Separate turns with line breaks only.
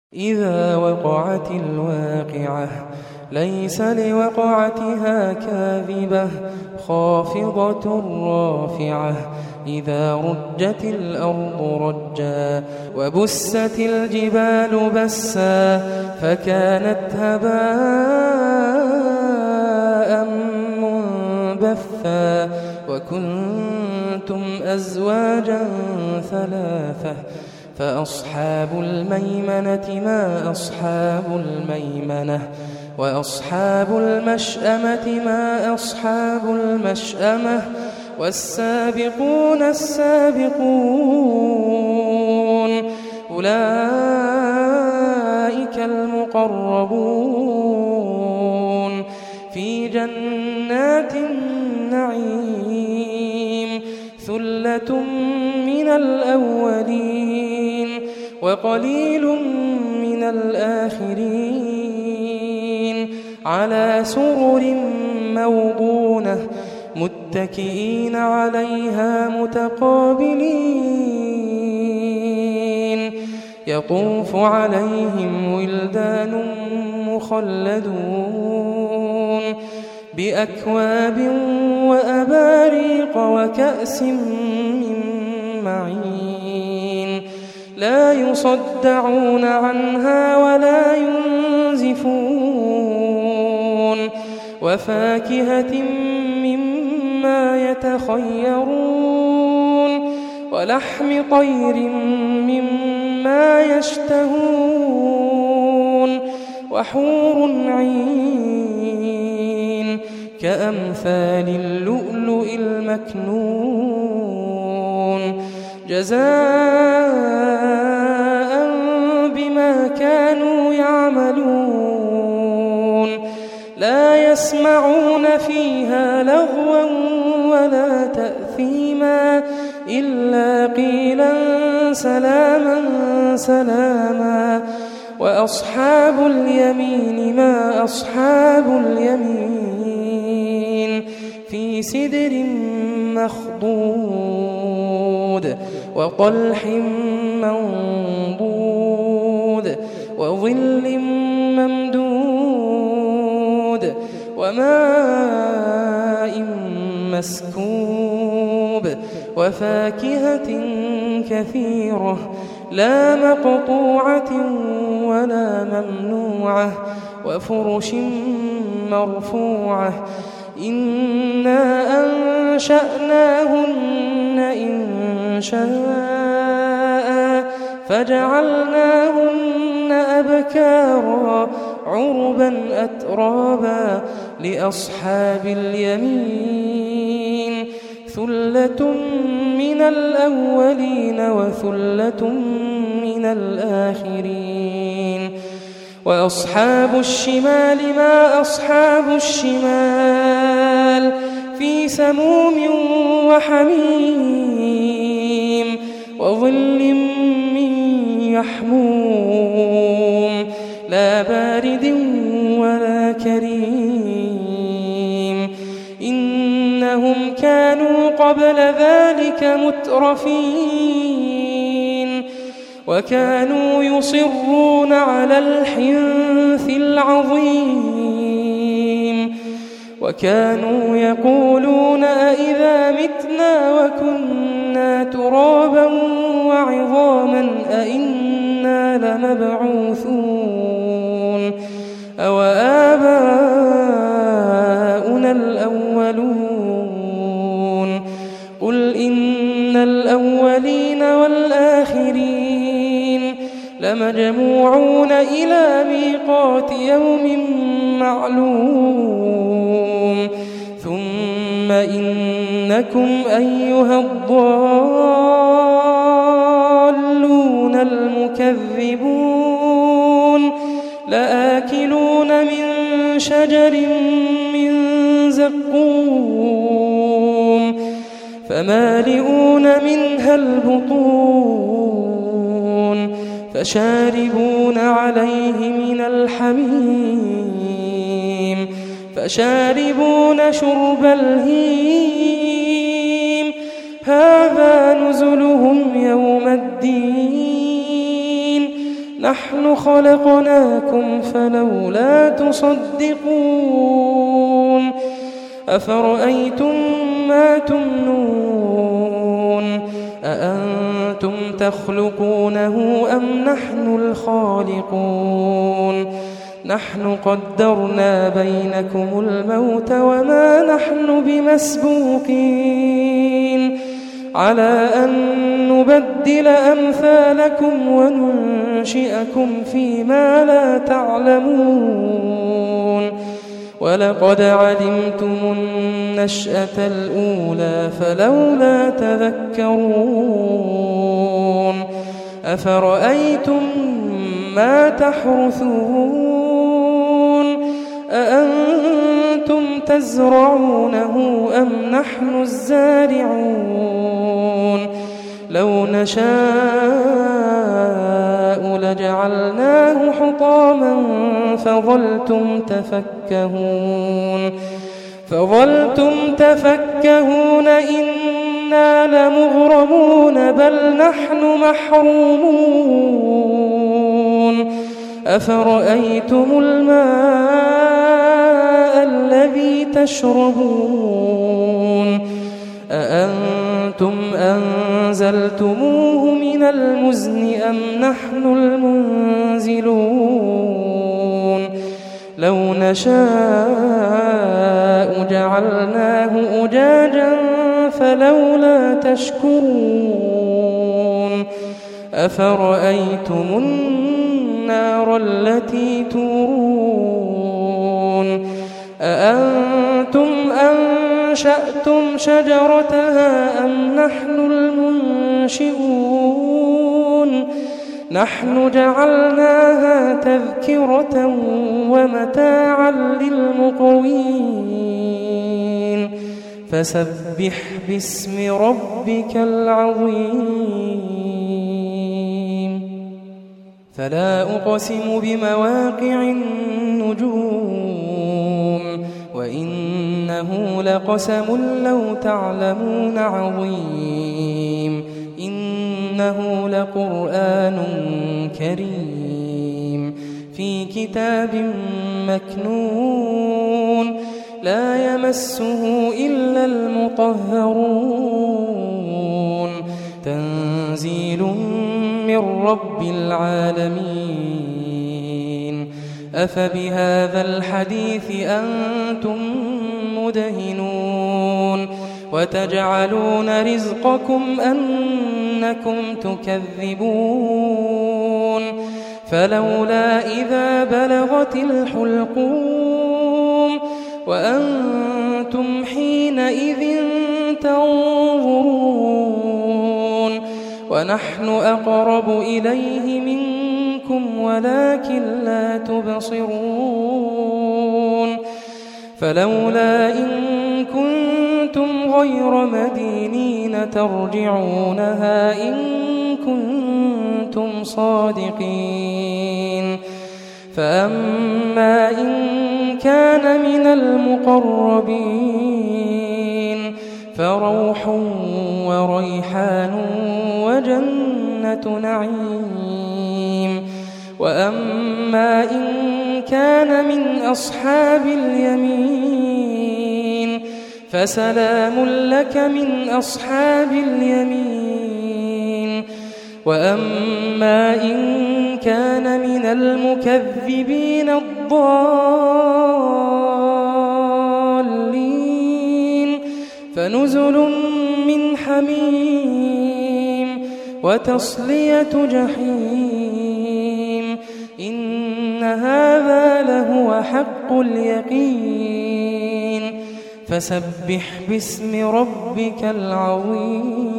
إذا وقعت الواقعة ليس لوقعتها كاذبة خافضة رافعة إذا رجت الأرض رجا وبست الجبال بسا فكانت هباء منبثا وكنتم أزواجا ثلاثة فأصحاب الميمنة ما أصحاب الميمنة وأصحاب المشأمة ما أصحاب المشأمة والسابقون السابقون أولئك المقربون في جنات النعيم ثلة من الأولين وقليل من الآخرين على سرر موضونة متكئين عليها متقابلين يطوف عليهم ولدان مخلدون بأكواب وأباريق وكأس من معين لا يصدعون عنها ولا ينزفون وفاكهة مما يتخيرون ولحم طير مما يشتهون وحور عين كأمثال اللؤلؤ المكنون جزاء بما كانوا يعملون لا يسمعون فيها لغوا ولا تأثيما إلا قيلا سلاما سلاما وأصحاب اليمين ما أصحاب اليمين في سدر مخضود وطلح منضود وظل ممدود وماء مسكوب وفاكهة كثيرة لا مقطوعة ولا ممنوعة وفرش مرفوعة إنا أنشأناهن إن شاء فجعلناهن أبكارا عربا أترابا لأصحاب اليمين ثلة من الأولين وثلة من الآخرين وأصحاب الشمال ما أصحاب الشمال في سموم وحميم وظل من يحموم لا بارد ولا كريم إنهم كانوا قبل ذلك مترفين وكانوا يصرون على الحنث العظيم وكانوا يقولون أئذا متنا وكنا ترابا وعظاما أئنا لمبعوثون أو آباؤنا الأولون قل إن الأولين والآخرين لمجموعون إلى ميقات يوم معلوم ثم إنكم أيها الضالون المكذبون لآكلون من شجر من زقوم فمالئون منها البطون فشاربون عليه من الحميم فشاربون شرب الهيم هذا نزلهم يوم الدين نحن خلقناكم فلولا تصدقون أفرأيتم ما تمنون أأنتم تخلقونه أم نحن الخالقون نحن قدرنا بينكم الموت وما نحن بمسبوقين على أن نبدل أمثالكم وننشئكم فيما لا تعلمون ولقد علمتم النشأة الأولى فلولا تذكرون أفرأيتم ما تحرثون أأنتم تزرعونه أم نحن الزارعون لو نشاء لجعلناه حطاما فظلتم تفكهون إنا لمغرمون بل نحن محرومون أفرأيتم الماء الذي تشربون أأنتم أنزلتموه من المزن أم نحن المنزلون لو نشاء جعلناه أجاجا فلولا تشكرون أفرأيتم النار التي تورون أأنتم أنشأتم شجرتها أم نحن المنشئون نحن جعلناها تذكرة ومتاعا للمقوين فسبح باسم ربك العظيم فلا أقسم بمواقع النجوم وإنه لقسم لو تعلمون عظيم إنه لقرآن كريم في كتاب مكنون لا يمسه إلا المطهرون تنزيل من رب العالمين أفبهذا الحديث أنتم مدهنون وتجعلون رزقكم أنكم تكذبون فلولا إذا بلغت الحلقوم وأنتم حينئذ تنظرون ونحن أقرب إليه منكم ولكن لا تبصرون فلولا إن كنتم غير مدينين ترجعونها إن كنتم صادقين فأما إن كان من المقربين فروح وريحان وجنة نعيم وأما إن كان من أصحاب اليمين فسلام لك من أصحاب اليمين وأما إن كان من المكذبين الضالين فنزل من حميم وتصلية جحيم إن هذا لهو حق اليقين فسبح باسم ربك العظيم